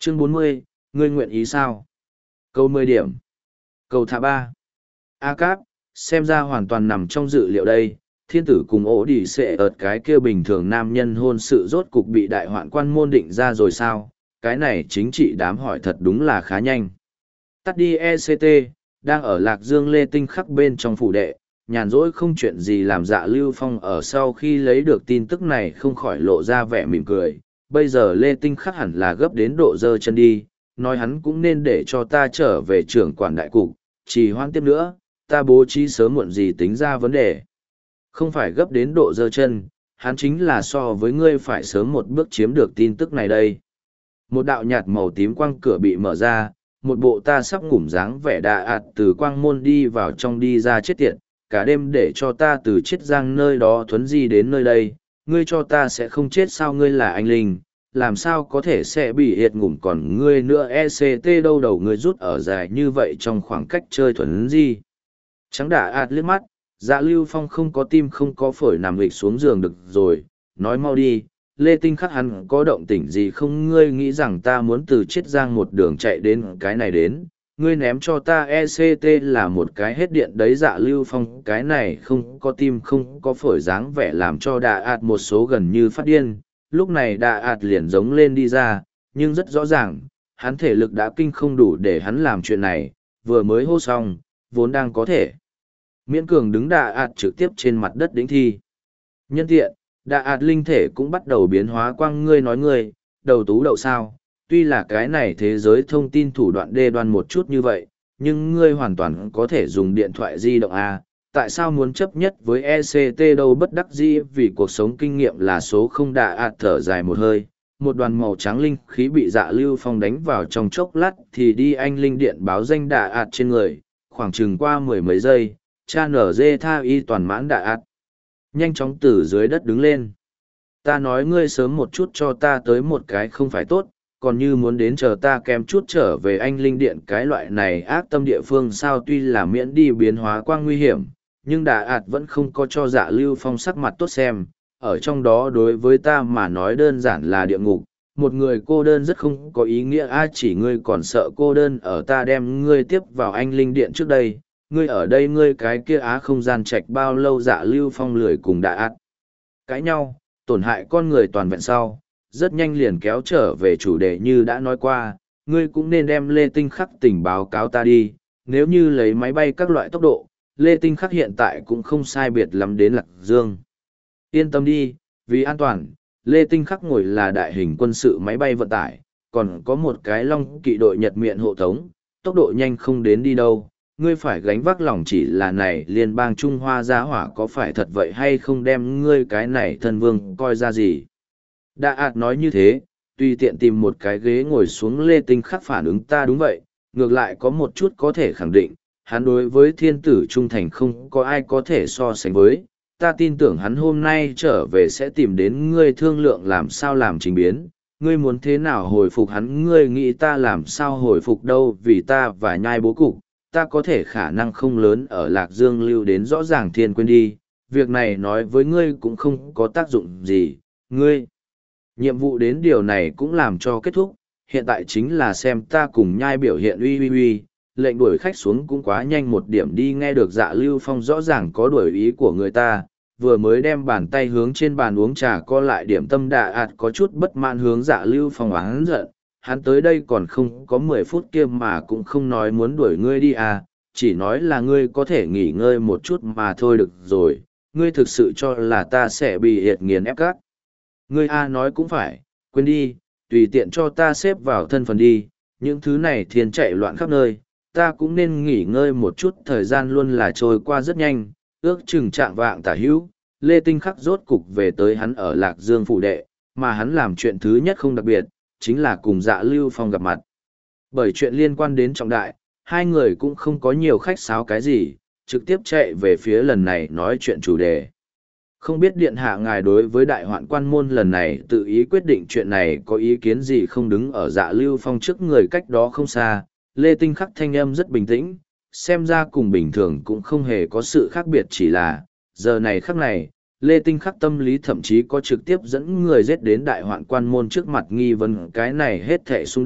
Chương 40, ngươi nguyện ý sao? Câu 10 điểm. Câu thả 3. A Cáp, xem ra hoàn toàn nằm trong dự liệu đây. Thiên tử cùng ổ đỉ sẽ ợt cái kia bình thường nam nhân hôn sự rốt cục bị đại hoạn quan môn định ra rồi sao? Cái này chính trị đám hỏi thật đúng là khá nhanh. Tắt đi ECT, đang ở Lạc Dương Lê Tinh Khắc bên trong phủ đệ, nhàn rỗi không chuyện gì làm Dạ Lưu Phong ở sau khi lấy được tin tức này không khỏi lộ ra vẻ mỉm cười. Bây giờ Lê Tinh Khắc hẳn là gấp đến độ giơ chân đi, nói hắn cũng nên để cho ta trở về trưởng quản đại cục, chỉ hoãn tiếp nữa, ta bố trí sớm muộn gì tính ra vấn đề. Không phải gấp đến độ giơ chân, hắn chính là so với ngươi phải sớm một bước chiếm được tin tức này đây. Một đạo nhạt màu tím quang cửa bị mở ra, một bộ ta sắp ngủm dáng vẻ đà ạt từ quang môn đi vào trong đi ra chết tiệt, cả đêm để cho ta từ Chiết Giang nơi đó thuấn di đến nơi đây, ngươi cho ta sẽ không chết sao? Ngươi là anh linh, làm sao có thể sẽ bị hiệt ngủm, còn ngươi nữa ECT đâu đầu ngươi rút ở dài như vậy trong khoảng cách chơi thuấn di. Trắng đà ạt liếc mắt, Dạ Lưu Phong không có tim không có phổi nằm nghịch xuống giường được rồi, nói mau đi. Lê Tinh Khắc hắn có động tĩnh gì không? Ngươi nghĩ rằng ta muốn từ Chiết Giang một đường chạy đến cái này đến, ngươi ném cho ta ECT là một cái hết điện đấy. Dạ Lưu Phong cái này không có tim không có phổi dáng vẻ làm cho Đà ạt một số gần như phát điên, lúc này Đà ạt liền giống lên đi ra, nhưng rất rõ ràng, hắn thể lực đã kinh không đủ để hắn làm chuyện này, vừa mới hô xong, vốn đang có thể miễn cường đứng Đà ạt trực tiếp trên mặt đất đỉnh thi. Nhân tiện, Đà ạt linh thể cũng bắt đầu biến hóa quang. Ngươi nói ngươi, đầu tú đậu sao? Tuy là cái này thế giới thông tin thủ đoạn đê đoan một chút như vậy, nhưng ngươi hoàn toàn có thể dùng điện thoại di động A. Tại sao muốn chấp nhất với ECT đâu? Bất đắc dĩ vì cuộc sống kinh nghiệm là số không. Đà ạt thở dài một hơi, một đoàn màu trắng linh khí bị Dạ Lưu Phong đánh vào trong chốc lát thì đi anh linh điện báo danh Đà ạt trên người, khoảng chừng qua mười mấy giây, cha nở dê tha y toàn mãn. Đà ạt nhanh chóng từ dưới đất đứng lên. Ta nói ngươi sớm một chút cho ta tới một cái không phải tốt, còn như muốn đến chờ ta kém chút trở về anh linh điện cái loại này ác tâm địa phương sao? Tuy là miễn đi biến hóa quang nguy hiểm, nhưng Đà ạt vẫn không có cho Dạ Lưu Phong sắc mặt tốt xem. Ở trong đó đối với ta mà nói đơn giản là địa ngục, một người cô đơn rất không có ý nghĩa. Chỉ ngươi còn sợ cô đơn, ở ta đem ngươi tiếp vào anh linh điện trước đây, ngươi ở đây ngươi cái kia không gian trạch bao lâu? Dạ Lưu Phong lười cùng Đà ạt cãi nhau, tổn hại con người toàn vẹn sau, rất nhanh liền kéo trở về chủ đề. Như đã nói qua, ngươi cũng nên đem Lê Tinh Khắc tình báo cáo ta đi. Nếu như lấy máy bay các loại tốc độ, Lê Tinh Khắc hiện tại cũng không sai biệt lắm đến Lạc Dương. Yên tâm đi, vì an toàn, Lê Tinh Khắc ngồi là đại hình quân sự máy bay vận tải, còn có một cái Long Kỵ đội Nhật miệng hộ tống, tốc độ nhanh không đến đi đâu. Ngươi phải gánh vác lòng chỉ là này liên bang Trung Hoa giá hỏa có phải thật vậy hay không, đem ngươi cái này thân vương coi ra gì? Đà ạt nói như thế, tùy tiện tìm một cái ghế ngồi xuống. Lê Tinh Khắc phản ứng ta đúng vậy, ngược lại có một chút có thể khẳng định, hắn đối với thiên tử trung thành không có ai có thể so sánh với. Ta tin tưởng hắn hôm nay trở về sẽ tìm đến ngươi thương lượng làm sao làm trình biến. Ngươi muốn thế nào hồi phục hắn? Ngươi nghĩ ta làm sao hồi phục đâu? Vì ta và nhai bố cục, ta có thể khả năng không lớn ở Lạc Dương lưu đến rõ ràng thiên quên đi. Việc này nói với ngươi cũng không có tác dụng gì. Ngươi nhiệm vụ đến điều này cũng làm cho kết thúc, hiện tại chính là xem ta cùng nhai biểu hiện. Uy, lệnh đuổi khách xuống cũng quá nhanh một điểm đi. Nghe được Dạ Lưu Phong rõ ràng có đuổi ý của người ta, vừa mới đem bàn tay hướng trên bàn uống trà co lại điểm tâm. Đà ạt có chút bất mãn hướng Dạ Lưu Phong oán giận, hắn tới đây còn không có 10 phút kia mà cũng không nói muốn đuổi ngươi đi chỉ nói là ngươi có thể nghỉ ngơi một chút mà thôi. Được rồi, ngươi thực sự cho là ta sẽ bị hiệt nghiền ép các ngươi nói cũng phải, quên đi, tùy tiện cho ta xếp vào thân phần đi, những thứ này thiên chạy loạn khắp nơi, ta cũng nên nghỉ ngơi một chút. Thời gian luôn là trôi qua rất nhanh, ước chừng trạng vạng tả hữu, Lê Tinh Khắc rốt cục về tới hắn ở Lạc Dương phủ đệ, mà hắn làm chuyện thứ nhất không đặc biệt, chính là cùng Dạ Lưu Phong gặp mặt. Bởi chuyện liên quan đến trọng đại, hai người cũng không có nhiều khách sáo cái gì, trực tiếp chạy về phía lần này nói chuyện chủ đề. Không biết điện hạ ngài đối với đại hoạn quan môn lần này tự ý quyết định chuyện này có ý kiến gì không? Đứng ở Dạ Lưu Phong trước người cách đó không xa, Lê Tinh Khắc thanh âm rất bình tĩnh, xem ra cùng bình thường cũng không hề có sự khác biệt, chỉ là giờ này khắc này, Lê Tinh Khắc tâm lý thậm chí có trực tiếp dẫn người giết đến đại hoạn quan môn trước mặt nghi vấn cái này hết thảy xung động,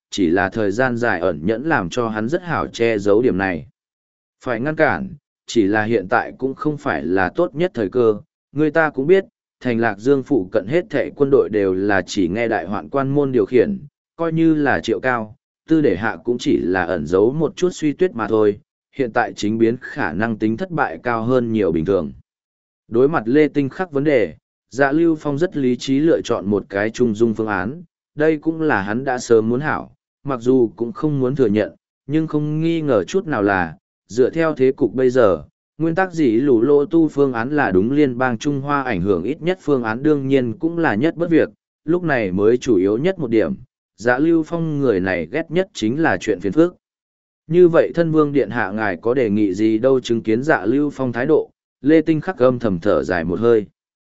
chỉ là thời gian dài ẩn nhẫn làm cho hắn rất hảo che giấu điểm này. Phải ngăn cản, chỉ là hiện tại cũng không phải là tốt nhất thời cơ, người ta cũng biết, thành Lạc Dương phụ cận hết thệ quân đội đều là chỉ nghe đại hoạn quan môn điều khiển, coi như là Triệu Cao, Tư Để Hạ cũng chỉ là ẩn giấu một chút suy tuyết mà thôi, hiện tại chính biến khả năng tính thất bại cao hơn nhiều bình thường. Đối mặt Lê Tinh Khắc vấn đề, Dạ Lưu Phong rất lý trí lựa chọn một cái trung dung phương án, đây cũng là hắn đã sớm muốn hảo, mặc dù cũng không muốn thừa nhận, nhưng không nghi ngờ chút nào là, dựa theo thế cục bây giờ, nguyên tắc dĩ lũ lô tu phương án là đúng liên bang Trung Hoa ảnh hưởng ít nhất phương án đương nhiên cũng là nhất bất việc, lúc này mới chủ yếu nhất một điểm, Dạ Lưu Phong người này ghét nhất chính là chuyện phiền phức. Như vậy thân vương điện hạ ngài có đề nghị gì đâu chứng kiến Dạ Lưu Phong thái độ, Lê Tinh Khắc âm thầm thở dài một hơi.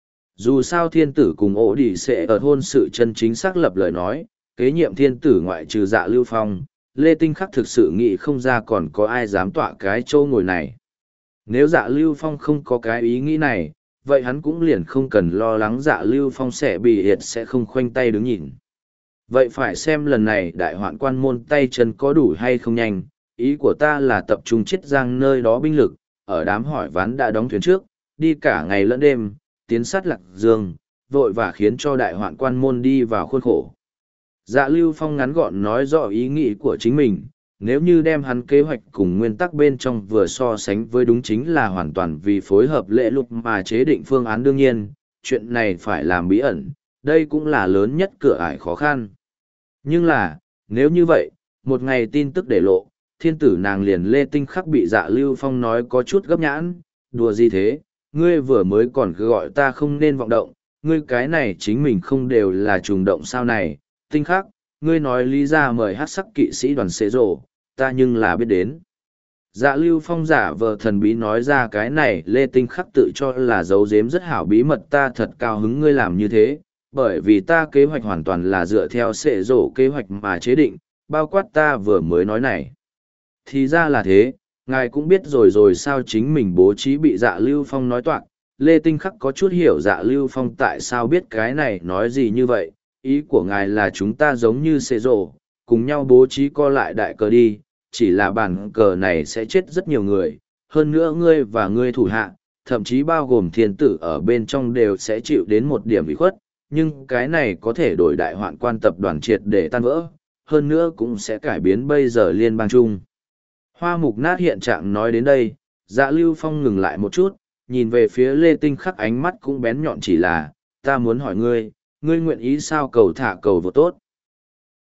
Dù sao thiên tử cùng ổ đỉ sẽ ở hôn sự chân chính xác lập lời nói, kế nhiệm thiên tử ngoại trừ Dạ Lưu Phong, Lê Tinh Khắc thực sự nghĩ không ra còn có ai dám tọa cái châu ngồi này. Nếu Dạ Lưu Phong không có cái ý nghĩ này, vậy hắn cũng liền không cần lo lắng Dạ Lưu Phong sẽ bị hiệt sẽ không khoanh tay đứng nhìn. Vậy phải xem lần này đại hoạn quan môn tay chân có đủ hay không nhanh, ý của ta là tập trung Chiết Giang nơi đó binh lực, ở đám hỏi ván đã đóng thuyền trước, đi cả ngày lẫn đêm, tiến sát Lạc Dương, vội và khiến cho đại hoạn quan môn đi vào khuôn khổ. Dạ Lưu Phong ngắn gọn nói rõ ý nghĩ của chính mình, nếu như đem hắn kế hoạch cùng nguyên tắc bên trong vừa so sánh với đúng chính là hoàn toàn vì phối hợp lệ lục mà chế định phương án đương nhiên, chuyện này phải làm bí ẩn, đây cũng là lớn nhất cửa ải khó khăn. Nhưng là, nếu như vậy, một ngày tin tức để lộ, thiên tử nàng liền Lê Tinh Khắc bị Dạ Lưu Phong nói có chút gấp nhãn, đùa gì thế, ngươi vừa mới còn cứ gọi ta không nên vọng động, ngươi cái này chính mình không đều là trùng động sao này, Tinh Khắc, ngươi nói lý ra mời hát sắc kỵ sĩ đoàn xế rổ, ta nhưng là biết đến. Dạ Lưu Phong giả vờ thần bí nói ra cái này Lê Tinh Khắc tự cho là giấu giếm rất hảo bí mật ta thật cao hứng ngươi làm như thế, bởi vì ta kế hoạch hoàn toàn là dựa theo xệ rổ kế hoạch mà chế định, bao quát ta vừa mới nói này. Thì ra là thế, ngài cũng biết rồi sao chính mình bố trí bị Dạ Lưu Phong nói toạc, Lê Tinh Khắc có chút hiểu Dạ Lưu Phong tại sao biết cái này nói gì như vậy, ý của ngài là chúng ta giống như xệ rổ, cùng nhau bố trí co lại đại cờ đi, chỉ là bàn cờ này sẽ chết rất nhiều người, hơn nữa ngươi và ngươi thủ hạ, thậm chí bao gồm thiên tử ở bên trong đều sẽ chịu đến một điểm bị khuất, nhưng cái này có thể đổi đại hoạn quan tập đoàn triệt để tan vỡ, hơn nữa cũng sẽ cải biến bây giờ liên bang chung. Hoa mục nát hiện trạng nói đến đây, Dạ Lưu Phong ngừng lại một chút, nhìn về phía Lê Tinh Khắc ánh mắt cũng bén nhọn chỉ là, ta muốn hỏi ngươi, ngươi nguyện ý sao cầu thả cầu vô tốt.